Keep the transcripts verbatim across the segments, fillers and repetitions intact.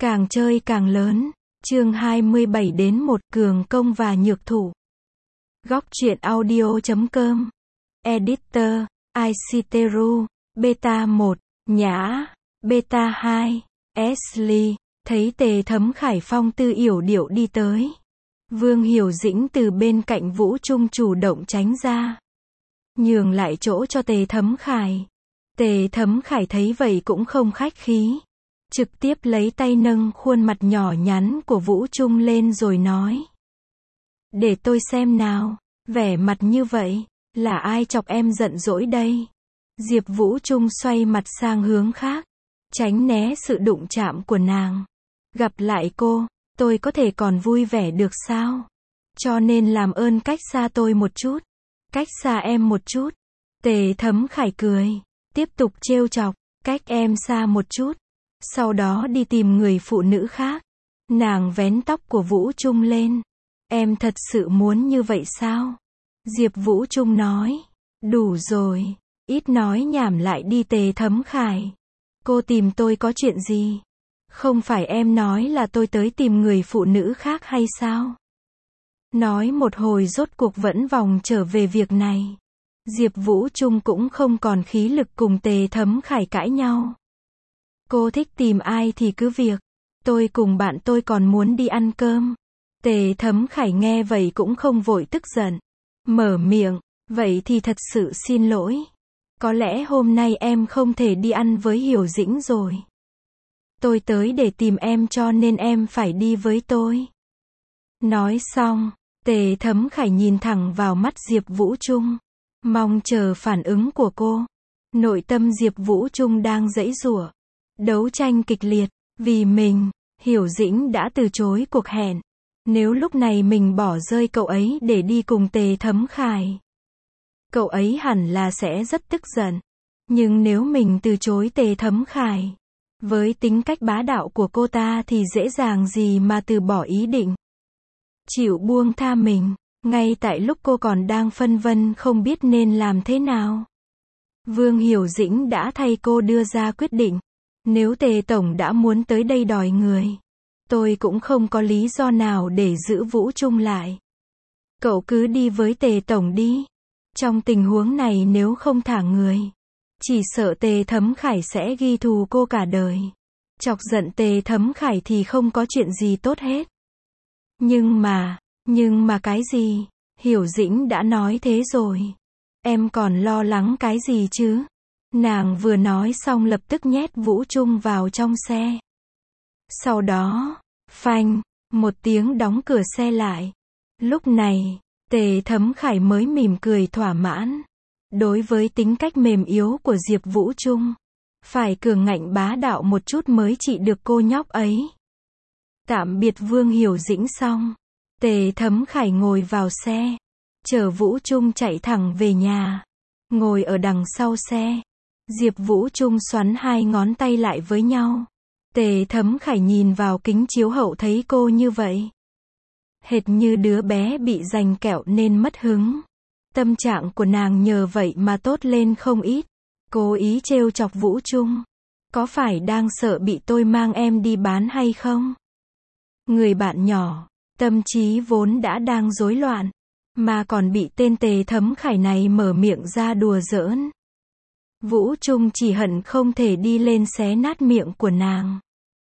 Càng chơi càng lớn. Chương hai mươi bảy đến một Cường công và nhược thủ. Góc truyện audio chấm com. Editor, Iciteru, Beta một, Nhã, Beta hai, Ashley, thấy Tề Thấm Khải phong tư yểu điệu đi tới. Vương Hiểu Dĩnh từ bên cạnh Vũ Trung chủ động tránh ra. Nhường lại chỗ cho Tề Thấm Khải. Tề Thấm Khải thấy vậy cũng không khách khí. Trực tiếp lấy tay nâng khuôn mặt nhỏ nhắn của Vũ Trung lên rồi nói. Để tôi xem nào, vẻ mặt như vậy, là ai chọc em giận dỗi đây? Diệp Vũ Trung xoay mặt sang hướng khác, tránh né sự đụng chạm của nàng. Gặp lại cô, tôi có thể còn vui vẻ được sao? Cho nên làm ơn cách xa tôi một chút, cách xa em một chút. Tề Thấm Khải cười, tiếp tục trêu chọc, cách em xa một chút. Sau đó đi tìm người phụ nữ khác. Nàng vén tóc của Vũ Trung lên. Em thật sự muốn như vậy sao? Diệp Vũ Trung nói. Đủ rồi, ít nói nhảm lại đi. Tề Thấm Khải. Cô tìm tôi có chuyện gì? Không phải em nói là tôi tới tìm người phụ nữ khác hay sao? Nói một hồi rốt cuộc vẫn vòng trở về việc này. Diệp Vũ Trung cũng không còn khí lực cùng Tề Thấm Khải cãi nhau. Cô thích tìm ai thì cứ việc. Tôi cùng bạn tôi còn muốn đi ăn cơm. Tề Thấm Khải nghe vậy cũng không vội tức giận. Mở miệng, vậy thì thật sự xin lỗi. Có lẽ hôm nay em không thể đi ăn với Hiểu Dĩnh rồi. Tôi tới để tìm em cho nên em phải đi với tôi. Nói xong, Tề Thấm Khải nhìn thẳng vào mắt Diệp Vũ Trung. Mong chờ phản ứng của cô. Nội tâm Diệp Vũ Trung đang giãy giụa. Đấu tranh kịch liệt, vì mình, Hiểu Dĩnh đã từ chối cuộc hẹn. Nếu lúc này mình bỏ rơi cậu ấy để đi cùng Tề Thấm Khải, cậu ấy hẳn là sẽ rất tức giận. Nhưng nếu mình từ chối Tề Thấm Khải, với tính cách bá đạo của cô ta thì dễ dàng gì mà từ bỏ ý định. Chịu buông tha mình, ngay tại lúc cô còn đang phân vân không biết nên làm thế nào. Vương Hiểu Dĩnh đã thay cô đưa ra quyết định. Nếu Tề Tổng đã muốn tới đây đòi người, tôi cũng không có lý do nào để giữ Vũ Trung lại. Cậu cứ đi với Tề Tổng đi. Trong tình huống này nếu không thả người, chỉ sợ Tề Thấm Khải sẽ ghi thù cô cả đời. Chọc giận Tề Thấm Khải thì không có chuyện gì tốt hết. Nhưng mà, nhưng mà cái gì? Hiểu Dĩnh đã nói thế rồi. Em còn lo lắng cái gì chứ? Nàng vừa nói xong lập tức nhét Vũ Trung vào trong xe. Sau đó, phanh, một tiếng đóng cửa xe lại. Lúc này, Tề Thấm Khải mới mỉm cười thỏa mãn. Đối với tính cách mềm yếu của Diệp Vũ Trung, phải cường ngạnh bá đạo một chút mới trị được cô nhóc ấy. Tạm biệt Vương Hiểu Dĩnh xong, Tề Thấm Khải ngồi vào xe, chở Vũ Trung chạy thẳng về nhà. Ngồi ở đằng sau xe, Diệp Vũ Trung xoắn hai ngón tay lại với nhau. Tề Thấm Khải nhìn vào kính chiếu hậu thấy cô như vậy. Hệt như đứa bé bị giành kẹo nên mất hứng. Tâm trạng của nàng nhờ vậy mà tốt lên không ít. Cố ý trêu chọc Vũ Trung. Có phải đang sợ bị tôi mang em đi bán hay không? Người bạn nhỏ, tâm trí vốn đã đang rối loạn, mà còn bị tên Tề Thấm Khải này mở miệng ra đùa giỡn. Vũ Trung chỉ hận không thể đi lên xé nát miệng của nàng.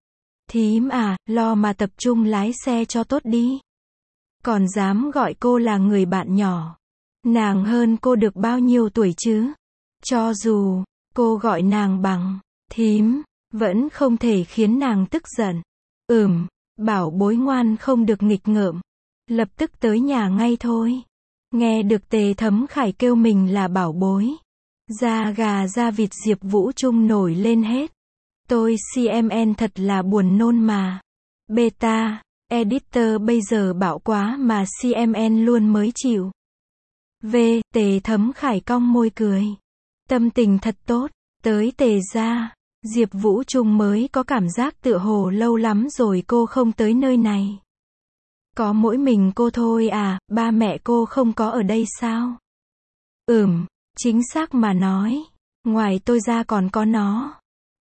Thím à, lo mà tập trung lái xe cho tốt đi. Còn dám gọi cô là người bạn nhỏ. Nàng hơn cô được bao nhiêu tuổi chứ? Cho dù cô gọi nàng bằng thím, vẫn không thể khiến nàng tức giận. Ừm, bảo bối ngoan không được nghịch ngợm. Lập tức tới nhà ngay thôi. Nghe được Tề Thấm Khải kêu mình là bảo bối, da gà da vịt Diệp Vũ Trung nổi lên hết. Tôi xê em en thật là buồn nôn mà. Beta, editor bây giờ bạo quá mà xê em en luôn mới chịu. V, Tề Thấm Khải cong môi cười. Tâm tình thật tốt, tới Tề gia, Diệp Vũ Trung mới có cảm giác tựa hồ lâu lắm rồi cô không tới nơi này. Có mỗi mình cô thôi à, ba mẹ cô không có ở đây sao? Ừm, chính xác mà nói, ngoài tôi ra còn có nó.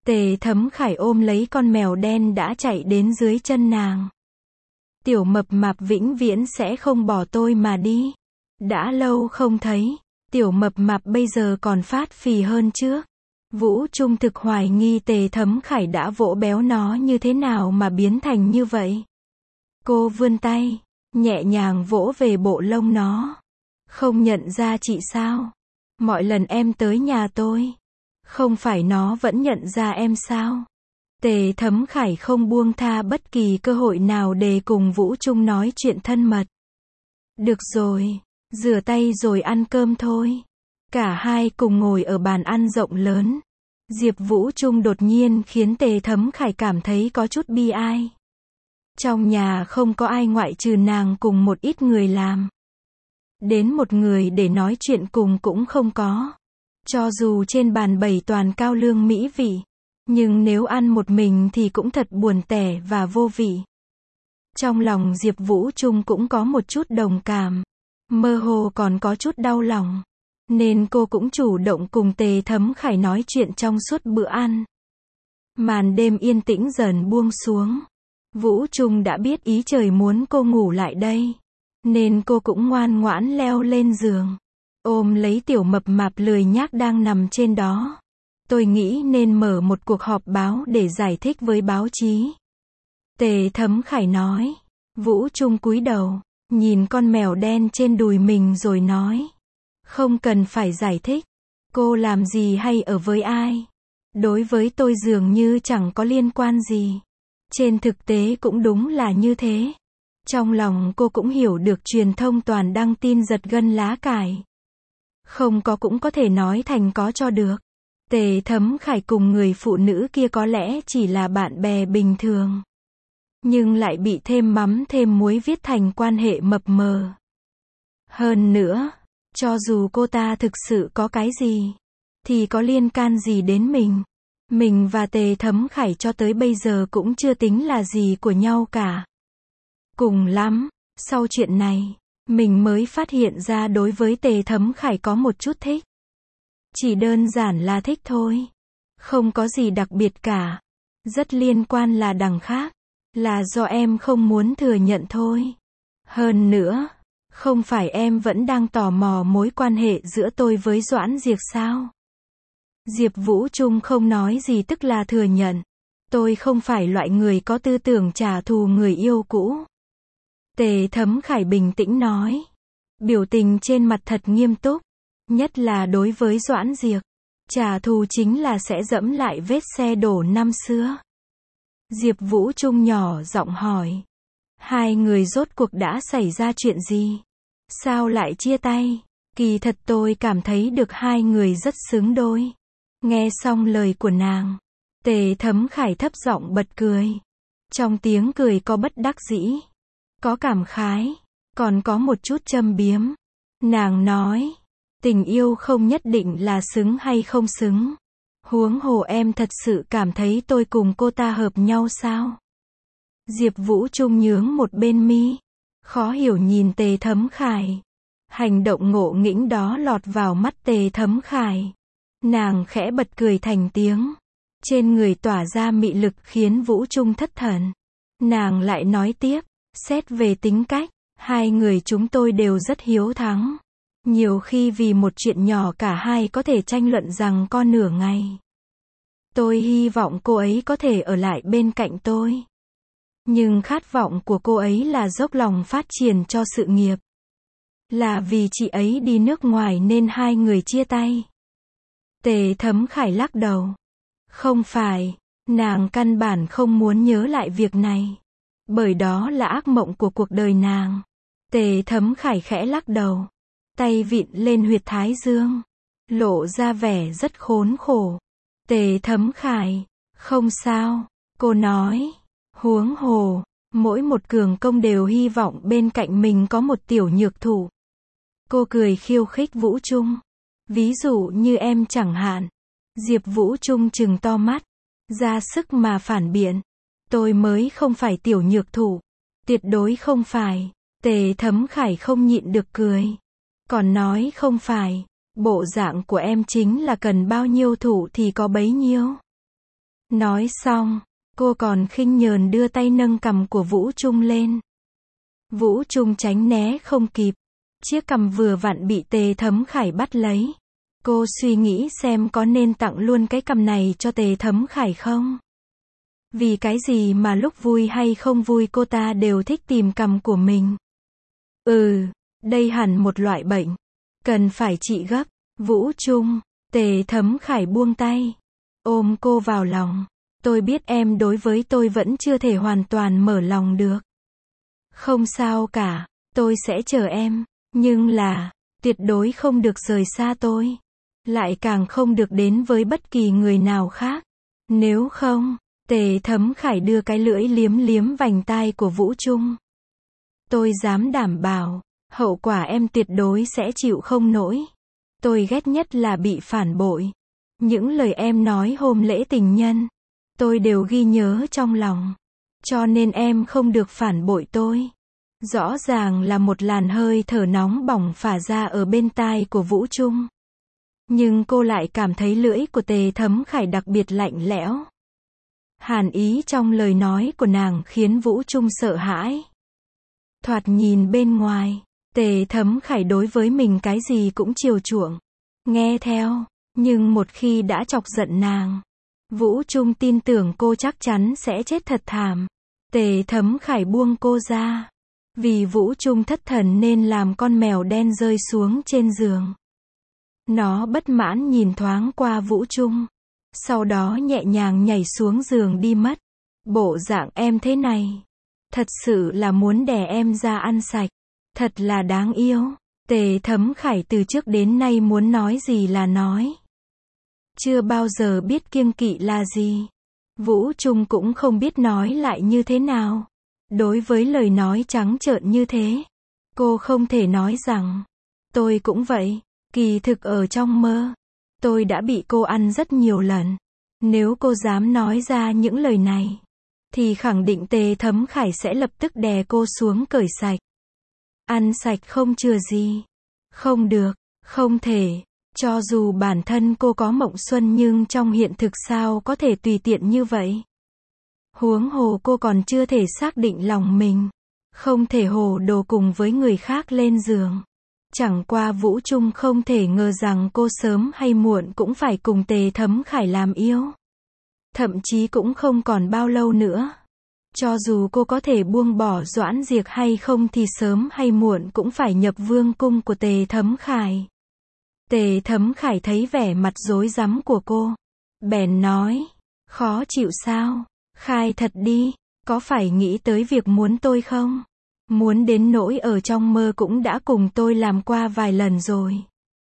Tề Thấm Khải ôm lấy con mèo đen đã chạy đến dưới chân nàng. Tiểu mập mạp vĩnh viễn sẽ không bỏ tôi mà đi. Đã lâu không thấy, tiểu mập mạp bây giờ còn phát phì hơn trước. Vũ Trung thực hoài nghi Tề Thấm Khải đã vỗ béo nó như thế nào mà biến thành như vậy. Cô vươn tay, nhẹ nhàng vỗ về bộ lông nó. Không nhận ra chị sao? Mọi lần em tới nhà tôi, không phải nó vẫn nhận ra em sao? Tề Thấm Khải không buông tha bất kỳ cơ hội nào để cùng Vũ Trung nói chuyện thân mật. Được rồi, rửa tay rồi ăn cơm thôi. Cả hai cùng ngồi ở bàn ăn rộng lớn. Diệp Vũ Trung đột nhiên khiến Tề Thấm Khải cảm thấy có chút bi ai. Trong nhà không có ai ngoại trừ nàng cùng một ít người làm. Đến một người để nói chuyện cùng cũng không có. Cho dù trên bàn bày toàn cao lương mỹ vị, nhưng nếu ăn một mình thì cũng thật buồn tẻ và vô vị. Trong lòng Diệp Vũ Trung cũng có một chút đồng cảm, mơ hồ còn có chút đau lòng, nên cô cũng chủ động cùng Tề Thấm Khải nói chuyện trong suốt bữa ăn. Màn đêm yên tĩnh dần buông xuống. Vũ Trung đã biết ý trời muốn cô ngủ lại đây, nên cô cũng ngoan ngoãn leo lên giường, ôm lấy tiểu mập mạp lười nhác đang nằm trên đó. Tôi nghĩ nên mở một cuộc họp báo để giải thích với báo chí. Tề Thấm Khải nói. Vũ Trung cúi đầu, nhìn con mèo đen trên đùi mình rồi nói. Không cần phải giải thích. Cô làm gì hay ở với ai? Đối với tôi dường như chẳng có liên quan gì. Trên thực tế cũng đúng là như thế. Trong lòng cô cũng hiểu được truyền thông toàn đăng tin giật gân lá cải. Không có cũng có thể nói thành có cho được. Tề Thấm Khải cùng người phụ nữ kia có lẽ chỉ là bạn bè bình thường, nhưng lại bị thêm mắm thêm muối viết thành quan hệ mập mờ. Hơn nữa, cho dù cô ta thực sự có cái gì, thì có liên can gì đến mình. Mình và Tề Thấm Khải cho tới bây giờ cũng chưa tính là gì của nhau cả. Cùng lắm, sau chuyện này, mình mới phát hiện ra đối với Tề Thấm Khải có một chút thích. Chỉ đơn giản là thích thôi. Không có gì đặc biệt cả. Rất liên quan là đằng khác. Là do em không muốn thừa nhận thôi. Hơn nữa, không phải em vẫn đang tò mò mối quan hệ giữa tôi với Doãn Diệc sao? Diệp Vũ Trung không nói gì tức là thừa nhận. Tôi không phải loại người có tư tưởng trả thù người yêu cũ. Tề Thấm Khải bình tĩnh nói. Biểu tình trên mặt thật nghiêm túc. Nhất là đối với Doãn Diệc. Trả thù chính là sẽ dẫm lại vết xe đổ năm xưa. Diệp Vũ Trung nhỏ giọng hỏi. Hai người rốt cuộc đã xảy ra chuyện gì? Sao lại chia tay? Kỳ thật tôi cảm thấy được hai người rất xứng đôi. Nghe xong lời của nàng, Tề Thấm Khải thấp giọng bật cười. Trong tiếng cười có bất đắc dĩ, có cảm khái, còn có một chút châm biếm. Nàng nói, tình yêu không nhất định là xứng hay không xứng. Huống hồ em thật sự cảm thấy tôi cùng cô ta hợp nhau sao? Diệp Vũ Trung nhướng một bên mi, khó hiểu nhìn Tề Thấm Khải. Hành động ngộ nghĩnh đó lọt vào mắt Tề Thấm Khải. Nàng khẽ bật cười thành tiếng. Trên người tỏa ra mị lực khiến Vũ Trung thất thần. Nàng lại nói tiếp, xét về tính cách, hai người chúng tôi đều rất hiếu thắng. Nhiều khi vì một chuyện nhỏ cả hai có thể tranh luận rằng con nửa ngày. Tôi hy vọng cô ấy có thể ở lại bên cạnh tôi. Nhưng khát vọng của cô ấy là dốc lòng phát triển cho sự nghiệp. Là vì chị ấy đi nước ngoài nên hai người chia tay. Tề Thấm Khải lắc đầu. Không phải, nàng căn bản không muốn nhớ lại việc này. Bởi đó là ác mộng của cuộc đời nàng. Tề Thấm Khải khẽ lắc đầu. Tay vịn lên huyệt thái dương. Lộ ra vẻ rất khốn khổ. Tề Thấm Khải. Không sao, cô nói. Huống hồ, mỗi một cường công đều hy vọng bên cạnh mình có một tiểu nhược thủ. Cô cười khiêu khích Vũ Trung. Ví dụ như em chẳng hạn. Diệp Vũ Trung trừng to mắt. Ra sức mà phản biện. Tôi mới không phải tiểu nhược thủ. Tuyệt đối không phải. Tề Thấm Khải không nhịn được cười. Còn nói không phải. Bộ dạng của em chính là cần bao nhiêu thủ thì có bấy nhiêu. Nói xong, cô còn khinh nhờn đưa tay nâng cằm của Vũ Trung lên. Vũ Trung tránh né không kịp. Chiếc cằm vừa vặn bị Tề Thấm Khải bắt lấy. Cô suy nghĩ xem có nên tặng luôn cái cằm này cho Tề Thấm Khải không? Vì cái gì mà lúc vui hay không vui cô ta đều thích tìm cằm của mình. Ừ, đây hẳn một loại bệnh. Cần phải trị gấp. Vũ Trung, Tề Thấm Khải buông tay. Ôm cô vào lòng. Tôi biết em đối với tôi vẫn chưa thể hoàn toàn mở lòng được. Không sao cả, tôi sẽ chờ em. Nhưng là, tuyệt đối không được rời xa tôi. Lại càng không được đến với bất kỳ người nào khác. Nếu không, Tề Thấm Khải đưa cái lưỡi liếm liếm vành tai của Vũ Trung. Tôi dám đảm bảo, hậu quả em tuyệt đối sẽ chịu không nổi. Tôi ghét nhất là bị phản bội. Những lời em nói hôm lễ tình nhân, tôi đều ghi nhớ trong lòng. Cho nên em không được phản bội tôi. Rõ ràng là một làn hơi thở nóng bỏng phả ra ở bên tai của Vũ Trung. Nhưng cô lại cảm thấy lưỡi của Tề Thấm Khải đặc biệt lạnh lẽo. Hàn ý trong lời nói của nàng khiến Vũ Trung sợ hãi. Thoạt nhìn bên ngoài, Tề Thấm Khải đối với mình cái gì cũng chiều chuộng, nghe theo, nhưng một khi đã chọc giận nàng, Vũ Trung tin tưởng cô chắc chắn sẽ chết thật thảm. Tề Thấm Khải buông cô ra. Vì Vũ Trung thất thần nên làm con mèo đen rơi xuống trên giường. Nó bất mãn nhìn thoáng qua Vũ Trung. Sau đó nhẹ nhàng nhảy xuống giường đi mất. Bộ dạng em thế này. Thật sự là muốn đẻ em ra ăn sạch. Thật là đáng yêu. Tề Thấm Khải từ trước đến nay muốn nói gì là nói. Chưa bao giờ biết kiêng kỵ là gì. Vũ Trung cũng không biết nói lại như thế nào. Đối với lời nói trắng trợn như thế, cô không thể nói rằng, tôi cũng vậy, kỳ thực ở trong mơ, tôi đã bị cô ăn rất nhiều lần. Nếu cô dám nói ra những lời này, thì khẳng định Tề Thấm Khải sẽ lập tức đè cô xuống cởi sạch. Ăn sạch không chừa gì. Không được, không thể. Cho dù bản thân cô có mộng xuân nhưng trong hiện thực sao có thể tùy tiện như vậy. Huống hồ cô còn chưa thể xác định lòng mình. Không thể hồ đồ cùng với người khác lên giường. Chẳng qua Vũ Trung không thể ngờ rằng cô sớm hay muộn cũng phải cùng Tề Thấm Khải làm yêu. Thậm chí cũng không còn bao lâu nữa. Cho dù cô có thể buông bỏ Doãn Diệc hay không thì sớm hay muộn cũng phải nhập vương cung của Tề Thấm Khải. Tề Thấm Khải thấy vẻ mặt rối rắm của cô. Bèn nói, khó chịu sao? Khai thật đi, có phải nghĩ tới việc muốn tôi không? Muốn đến nỗi ở trong mơ cũng đã cùng tôi làm qua vài lần rồi.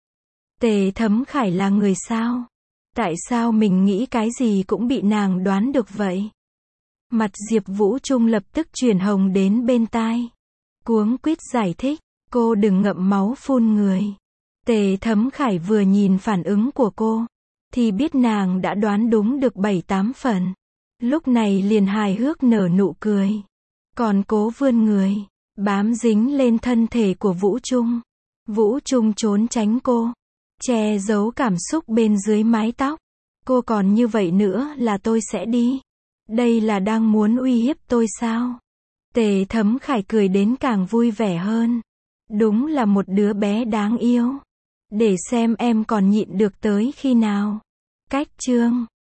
Tề Thấm Khải là người sao? Tại sao mình nghĩ cái gì cũng bị nàng đoán được vậy? Mặt Diệp Vũ Trung lập tức chuyển hồng đến bên tai. Cuống quýt giải thích, cô đừng ngậm máu phun người. Tề Thấm Khải vừa nhìn phản ứng của cô, thì biết nàng đã đoán đúng được bảy tám phần. Lúc này liền hài hước nở nụ cười. Còn cố vươn người, bám dính lên thân thể của Vũ Trung. Vũ Trung trốn tránh cô, che giấu cảm xúc bên dưới mái tóc. Cô còn như vậy nữa là tôi sẽ đi. Đây là đang muốn uy hiếp tôi sao? Tề Thấm Khải cười đến càng vui vẻ hơn. Đúng là một đứa bé đáng yêu. Để xem em còn nhịn được tới khi nào. Cách chương